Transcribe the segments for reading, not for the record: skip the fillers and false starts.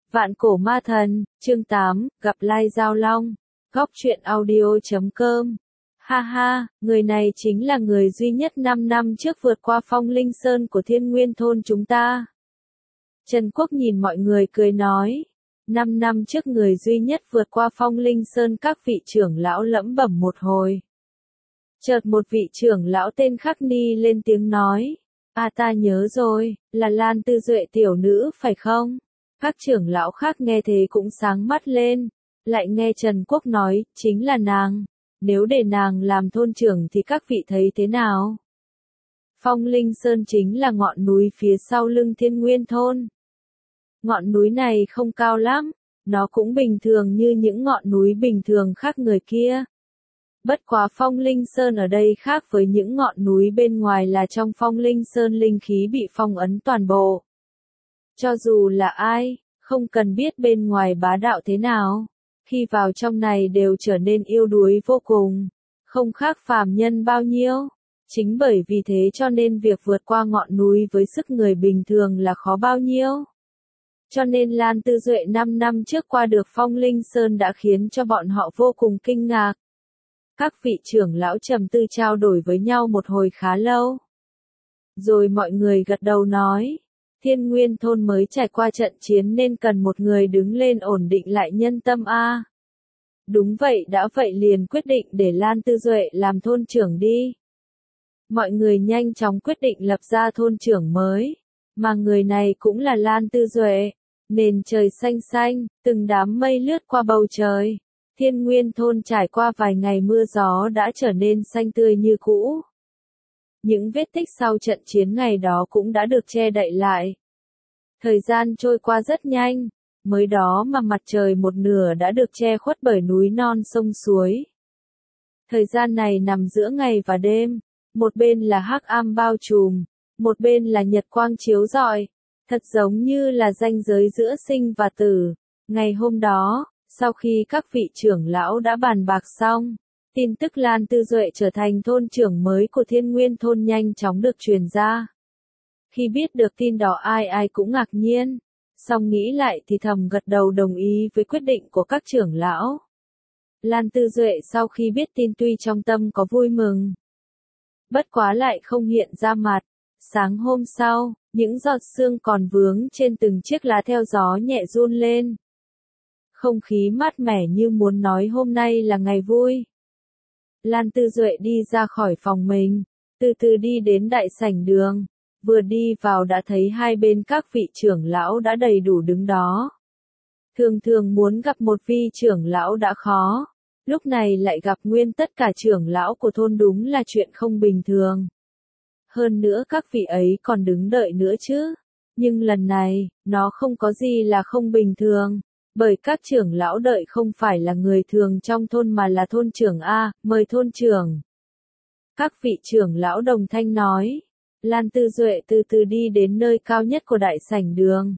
Vạn cổ ma thần, chương 8, gặp Lai Giao Long, góc truyện audio.com. Ha ha, người này chính là người duy nhất 5 năm trước vượt qua phong linh sơn của Thiên Nguyên thôn chúng ta. Trần Quốc nhìn mọi người cười nói, 5 năm trước người duy nhất vượt qua phong linh sơn, các vị trưởng lão lẩm bẩm một hồi. Chợt một vị trưởng lão tên Khắc Ni lên tiếng nói, ta nhớ rồi, là Lan Tư Duệ tiểu nữ phải không? Các trưởng lão khác nghe thế cũng sáng mắt lên, lại nghe Trần Quốc nói, chính là nàng, nếu để nàng làm thôn trưởng thì các vị thấy thế nào? Phong Linh Sơn chính là ngọn núi phía sau lưng Thiên Nguyên thôn. Ngọn núi này không cao lắm, nó cũng bình thường như những ngọn núi bình thường khác người kia. Bất quá Phong Linh Sơn ở đây khác với những ngọn núi bên ngoài là trong Phong Linh Sơn linh khí bị phong ấn toàn bộ. Cho dù là ai, không cần biết bên ngoài bá đạo thế nào, khi vào trong này đều trở nên yếu đuối vô cùng, không khác phàm nhân bao nhiêu. Chính bởi vì thế cho nên việc vượt qua ngọn núi với sức người bình thường là khó bao nhiêu. Cho nên Lan Tư Duệ 5 năm trước qua được Phong Linh Sơn đã khiến cho bọn họ vô cùng kinh ngạc. Các vị trưởng lão trầm tư trao đổi với nhau một hồi khá lâu. Rồi mọi người gật đầu nói, Thiên Nguyên thôn mới trải qua trận chiến nên cần một người đứng lên ổn định lại nhân tâm a. Đúng vậy, đã vậy liền quyết định để Lan Tư Duệ làm thôn trưởng đi. Mọi người nhanh chóng quyết định lập ra thôn trưởng mới, mà người này cũng là Lan Tư Duệ. Nền trời xanh xanh, từng đám mây lướt qua bầu trời. Thiên Nguyên thôn trải qua vài ngày mưa gió đã trở nên xanh tươi như cũ. Những vết tích sau trận chiến ngày đó cũng đã được che đậy lại. Thời gian trôi qua rất nhanh, mới đó mà mặt trời một nửa đã được che khuất bởi núi non sông suối. Thời gian này nằm giữa ngày và đêm, một bên là hắc ám bao trùm, một bên là nhật quang chiếu rọi, thật giống như là ranh giới giữa sinh và tử. Ngày hôm đó, sau khi các vị trưởng lão đã bàn bạc xong, tin tức Lan Tư Duệ trở thành thôn trưởng mới của Thiên Nguyên thôn nhanh chóng được truyền ra. Khi biết được tin đó ai ai cũng ngạc nhiên, song nghĩ lại thì thầm gật đầu đồng ý với quyết định của các trưởng lão. Lan Tư Duệ sau khi biết tin tuy trong tâm có vui mừng, bất quá lại không hiện ra mặt. Sáng hôm sau, những giọt sương còn vướng trên từng chiếc lá theo gió nhẹ run lên. Không khí mát mẻ như muốn nói hôm nay là ngày vui. Lan Tư Duệ đi ra khỏi phòng mình, từ từ đi đến đại sảnh đường. Vừa đi vào đã thấy hai bên các vị trưởng lão đã đầy đủ đứng đó. Thường thường muốn gặp một vị trưởng lão đã khó, lúc này lại gặp nguyên tất cả trưởng lão của thôn đúng là chuyện không bình thường. Hơn nữa các vị ấy còn đứng đợi nữa chứ. Nhưng lần này, nó không có gì là không bình thường. Bởi các trưởng lão đợi không phải là người thường trong thôn mà là thôn trưởng A, mời thôn trưởng. Các vị trưởng lão đồng thanh nói. Lan Tư Duệ từ từ đi đến nơi cao nhất của đại sảnh đường.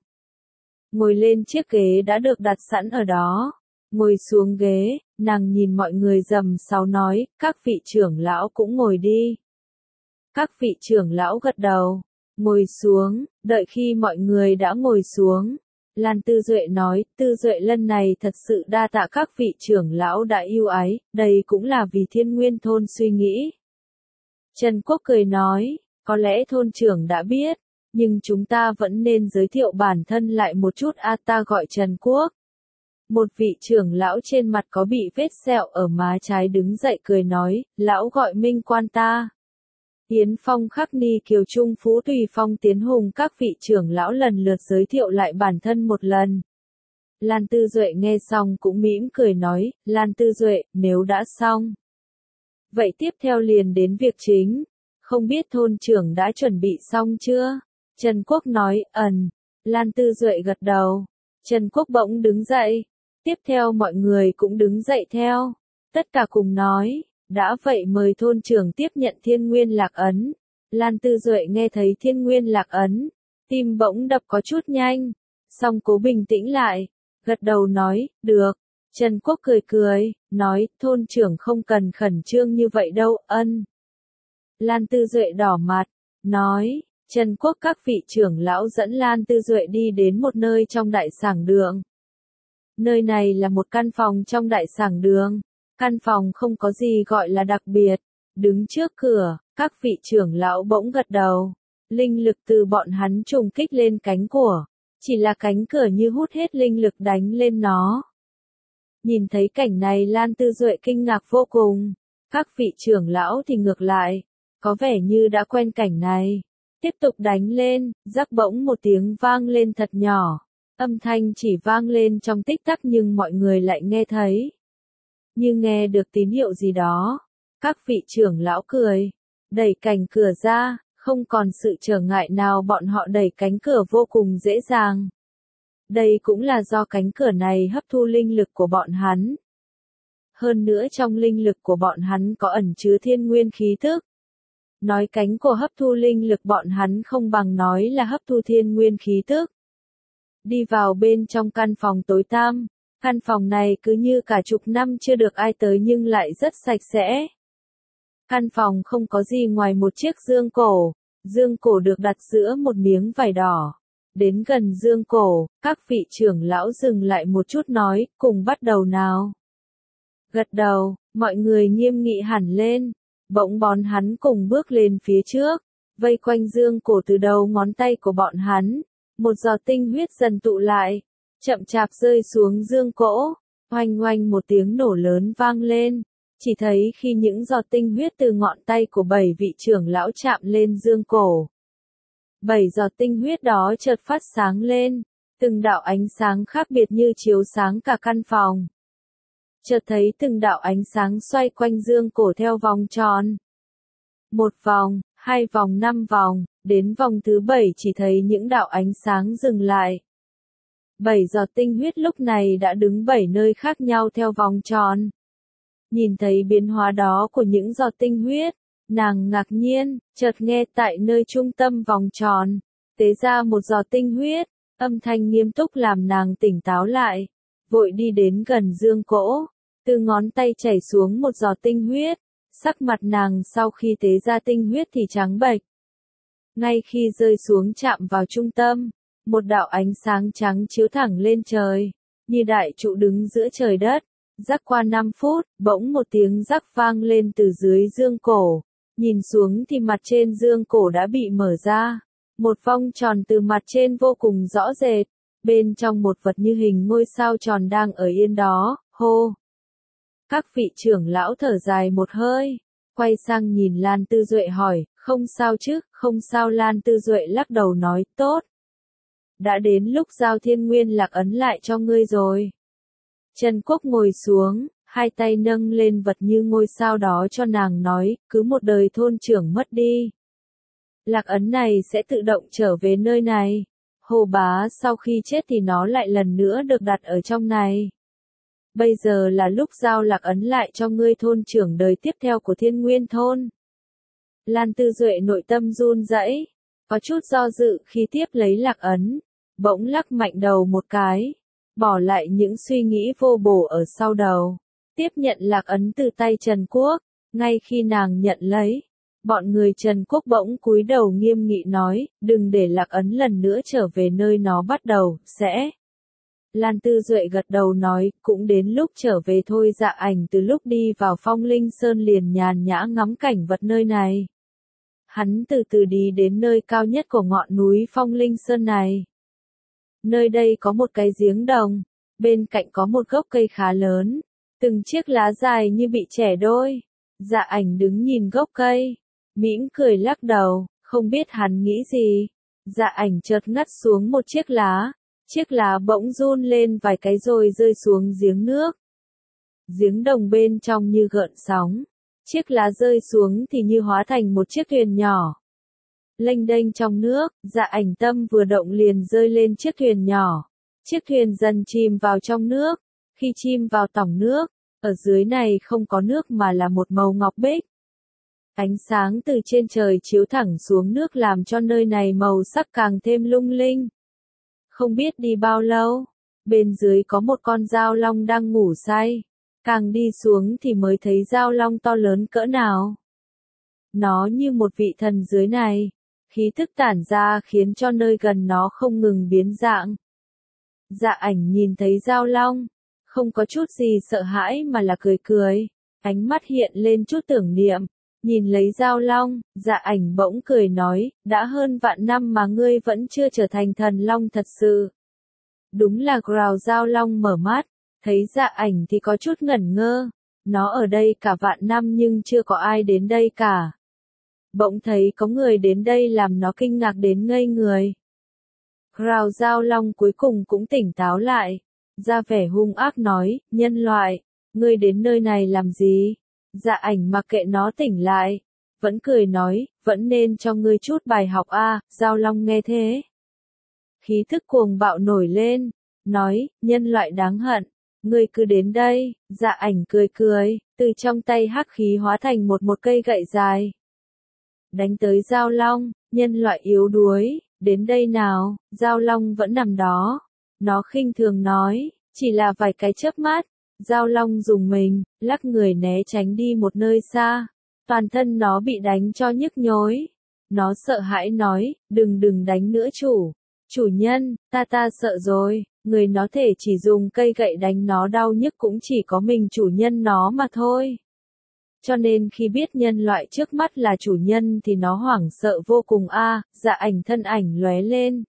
Ngồi lên chiếc ghế đã được đặt sẵn ở đó. Ngồi xuống ghế, nàng nhìn mọi người rầm rào nói, các vị trưởng lão cũng ngồi đi. Các vị trưởng lão gật đầu, ngồi xuống, đợi khi mọi người đã ngồi xuống. Lan Tư Duệ nói, Tư Duệ lần này thật sự đa tạ các vị trưởng lão đã yêu ái, đây cũng là vì Thiên Nguyên thôn suy nghĩ. Trần Quốc cười nói, có lẽ thôn trưởng đã biết, nhưng chúng ta vẫn nên giới thiệu bản thân lại một chút. Ta gọi Trần Quốc. Một vị trưởng lão trên mặt có bị vết sẹo ở má trái đứng dậy cười nói, lão gọi Minh Quan ta. Yến Phong, Khắc Ni, Kiều Trung, Phú Tùy Phong, Tiến Hùng, các vị trưởng lão lần lượt giới thiệu lại bản thân một lần. Lan Tư Duệ nghe xong cũng mỉm cười nói, Lan Tư Duệ, nếu đã xong, vậy tiếp theo liền đến việc chính. Không biết thôn trưởng đã chuẩn bị xong chưa? Trần Quốc nói, Lan Tư Duệ gật đầu. Trần Quốc bỗng đứng dậy. Tiếp theo mọi người cũng đứng dậy theo. Tất cả cùng nói, đã vậy mời thôn trưởng tiếp nhận Thiên Nguyên Lạc Ấn. Lan Tư Duệ nghe thấy Thiên Nguyên Lạc Ấn, tim bỗng đập có chút nhanh, song cố bình tĩnh lại, gật đầu nói, được. Trần Quốc cười cười, nói, thôn trưởng không cần khẩn trương như vậy đâu, Lan Tư Duệ đỏ mặt, nói, Trần Quốc các vị trưởng lão dẫn Lan Tư Duệ đi đến một nơi trong đại sảnh đường. Nơi này là một căn phòng trong đại sảnh đường. Căn phòng không có gì gọi là đặc biệt. Đứng trước cửa, các vị trưởng lão bỗng gật đầu. Linh lực từ bọn hắn trùng kích lên cánh của. Chỉ là cánh cửa như hút hết linh lực đánh lên nó. Nhìn thấy cảnh này Lan Tư Duệ kinh ngạc vô cùng. Các vị trưởng lão thì ngược lại. Có vẻ như đã quen cảnh này. Tiếp tục đánh lên, rắc bỗng một tiếng vang lên thật nhỏ. Âm thanh chỉ vang lên trong tích tắc nhưng mọi người lại nghe thấy. Như nghe được tín hiệu gì đó. Các vị trưởng lão cười. Đẩy cánh cửa ra, không còn sự trở ngại nào bọn họ đẩy cánh cửa vô cùng dễ dàng. Đây cũng là do cánh cửa này hấp thu linh lực của bọn hắn. Hơn nữa trong linh lực của bọn hắn có ẩn chứa thiên nguyên khí thức. Nói cánh của hấp thu linh lực bọn hắn không bằng nói là hấp thu thiên nguyên khí thức. Đi vào bên trong căn phòng tối tăm, căn phòng này cứ như cả chục năm chưa được ai tới nhưng lại rất sạch sẽ. Căn phòng không có gì ngoài một chiếc dương cổ được đặt giữa một miếng vải đỏ. Đến gần dương cổ, các vị trưởng lão dừng lại một chút nói, cùng bắt đầu nào. Gật đầu, mọi người nghiêm nghị hẳn lên. Bỗng bọn hắn cùng bước lên phía trước, vây quanh dương cổ từ đầu ngón tay của bọn hắn. Một giọt tinh huyết dần tụ lại, chậm chạp rơi xuống dương cổ. Oanh oanh một tiếng nổ lớn vang lên. Chỉ thấy khi những giọt tinh huyết từ ngọn tay của 7 vị trưởng lão chạm lên dương cổ. 7 giọt tinh huyết đó chợt phát sáng lên. Từng đạo ánh sáng khác biệt như chiếu sáng cả căn phòng. Chợt thấy từng đạo ánh sáng xoay quanh dương cổ theo vòng tròn. 1 vòng, 2 vòng, 5 vòng, đến vòng thứ 7 chỉ thấy những đạo ánh sáng dừng lại. 7 giọt tinh huyết lúc này đã đứng 7 nơi khác nhau theo vòng tròn. Nhìn thấy biến hóa đó của những giọt tinh huyết, nàng ngạc nhiên, chợt nghe tại nơi trung tâm vòng tròn, tế ra một giọt tinh huyết, âm thanh nghiêm túc làm nàng tỉnh táo lại, vội đi đến gần dương cổ, từ ngón tay chảy xuống một giọt tinh huyết, sắc mặt nàng sau khi tế ra tinh huyết thì trắng bệch. Ngay khi rơi xuống chạm vào trung tâm, một đạo ánh sáng trắng chiếu thẳng lên trời, như đại trụ đứng giữa trời đất. Rắc qua 5 phút, bỗng một tiếng rắc vang lên từ dưới dương cổ. Nhìn xuống thì mặt trên dương cổ đã bị mở ra. Một vòng tròn từ mặt trên vô cùng rõ rệt. Bên trong một vật như hình ngôi sao tròn đang ở yên đó, hô. Các vị trưởng lão thở dài một hơi. Quay sang nhìn Lan Tư Duệ hỏi, không sao chứ, không sao. Lan Tư Duệ lắc đầu nói, tốt. Đã đến lúc giao thiên nguyên lạc ấn lại cho ngươi rồi. Trần Quốc ngồi xuống, hai tay nâng lên vật như ngôi sao đó cho nàng nói, cứ một đời thôn trưởng mất đi. Lạc ấn này sẽ tự động trở về nơi này. Hồ Bá sau khi chết thì nó lại lần nữa được đặt ở trong này. Bây giờ là lúc giao lạc ấn lại cho ngươi thôn trưởng đời tiếp theo của Thiên Nguyên thôn. Lan Tư Duệ nội tâm run rẩy, có chút do dự khi tiếp lấy lạc ấn, bỗng lắc mạnh đầu một cái. Bỏ lại những suy nghĩ vô bổ ở sau đầu. Tiếp nhận lạc ấn từ tay Trần Quốc. Ngay khi nàng nhận lấy, bọn người Trần Quốc bỗng cúi đầu nghiêm nghị nói, đừng để lạc ấn lần nữa trở về nơi nó bắt đầu, sẽ. Lan Tư Duệ gật đầu nói, cũng đến lúc trở về thôi. Dạ Ảnh từ lúc đi vào Phong Linh Sơn liền nhàn nhã ngắm cảnh vật nơi này. Hắn từ từ đi đến nơi cao nhất của ngọn núi Phong Linh Sơn này. Nơi đây có một cái giếng đồng, bên cạnh có một gốc cây khá lớn, từng chiếc lá dài như bị chẻ đôi. Dạ Ảnh đứng nhìn gốc cây, mỉm cười lắc đầu, không biết hắn nghĩ gì. Dạ Ảnh chợt ngắt xuống một chiếc lá bỗng run lên vài cái rồi rơi xuống giếng nước. Giếng đồng bên trong như gợn sóng, chiếc lá rơi xuống thì như hóa thành một chiếc thuyền nhỏ. Lênh đênh trong nước, Dạ Ảnh tâm vừa động liền rơi lên chiếc thuyền nhỏ. Chiếc thuyền dần chìm vào trong nước. Khi chìm vào tỏng nước, ở dưới này không có nước mà là một màu ngọc bích. Ánh sáng từ trên trời chiếu thẳng xuống nước làm cho nơi này màu sắc càng thêm lung linh. Không biết đi bao lâu, bên dưới có một con dao long đang ngủ say. Càng đi xuống thì mới thấy dao long to lớn cỡ nào. Nó như một vị thần dưới này. Khí tức tản ra khiến cho nơi gần nó không ngừng biến dạng. Dạ ảnh nhìn thấy Giao Long, không có chút gì sợ hãi mà là cười cười, ánh mắt hiện lên chút tưởng niệm, nhìn lấy Giao Long, dạ ảnh bỗng cười nói, đã hơn vạn năm mà ngươi vẫn chưa trở thành thần long thật sự. Đúng là Growl. Giao Long mở mắt, thấy dạ ảnh thì có chút ngẩn ngơ, nó ở đây cả vạn năm nhưng chưa có ai đến đây cả. Bỗng thấy có người đến đây làm nó kinh ngạc đến ngây người. Growl. Giao Long cuối cùng cũng tỉnh táo lại, ra vẻ hung ác nói, nhân loại, ngươi đến nơi này làm gì? Dạ ảnh mặc kệ nó tỉnh lại, vẫn cười nói, vẫn nên cho ngươi chút bài học a. Giao Long nghe thế, khí thức cuồng bạo nổi lên, nói, nhân loại đáng hận, ngươi cứ đến đây. Dạ ảnh cười cười, từ trong tay hắc khí hóa thành một cây gậy dài, đánh tới Giao Long. Nhân loại yếu đuối, đến đây nào. Giao Long vẫn nằm đó, nó khinh thường nói, chỉ là vài cái chớp mắt. Giao Long rùng mình, lắc người né tránh đi một nơi xa, toàn thân nó bị đánh cho nhức nhối. Nó sợ hãi nói, đừng đánh nữa chủ nhân, ta sợ rồi. Người nó thể chỉ dùng cây gậy đánh nó đau nhức cũng chỉ có mình chủ nhân nó mà thôi. Cho nên khi biết nhân loại trước mắt là chủ nhân thì nó hoảng sợ vô cùng a. Dạ ảnh thân ảnh lóe lên,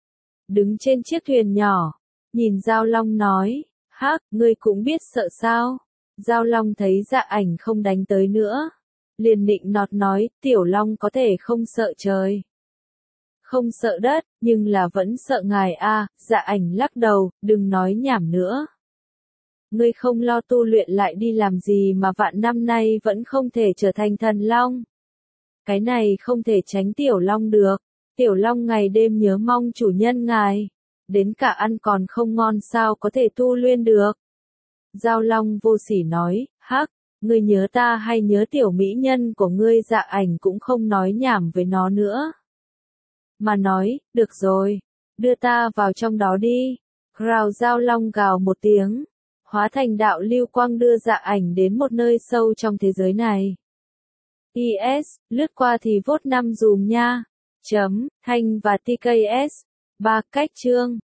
đứng trên chiếc thuyền nhỏ, nhìn Giao Long nói, hắc, ngươi cũng biết sợ sao? Giao Long thấy dạ ảnh không đánh tới nữa, liền nịnh nọt nói, tiểu long có thể không sợ trời, không sợ đất, nhưng là vẫn sợ ngài a. Dạ ảnh lắc đầu, đừng nói nhảm nữa. Ngươi không lo tu luyện lại đi làm gì mà vạn năm nay vẫn không thể trở thành thần long? Cái này không thể tránh tiểu long được. Tiểu long ngày đêm nhớ mong chủ nhân ngài, đến cả ăn còn không ngon sao có thể tu luyện được. Giao Long vô sỉ nói, hắc, ngươi nhớ ta hay nhớ tiểu mỹ nhân của ngươi? Dạ ảnh cũng không nói nhảm với nó nữa, mà nói, được rồi, đưa ta vào trong đó đi. Growl. Giao Long gào một tiếng, hóa thành đạo lưu quang đưa dạ ảnh đến một nơi sâu trong thế giới này. IS, lướt qua thì vote 5 dùm nha. Thanh và TKS. 3 cách chương.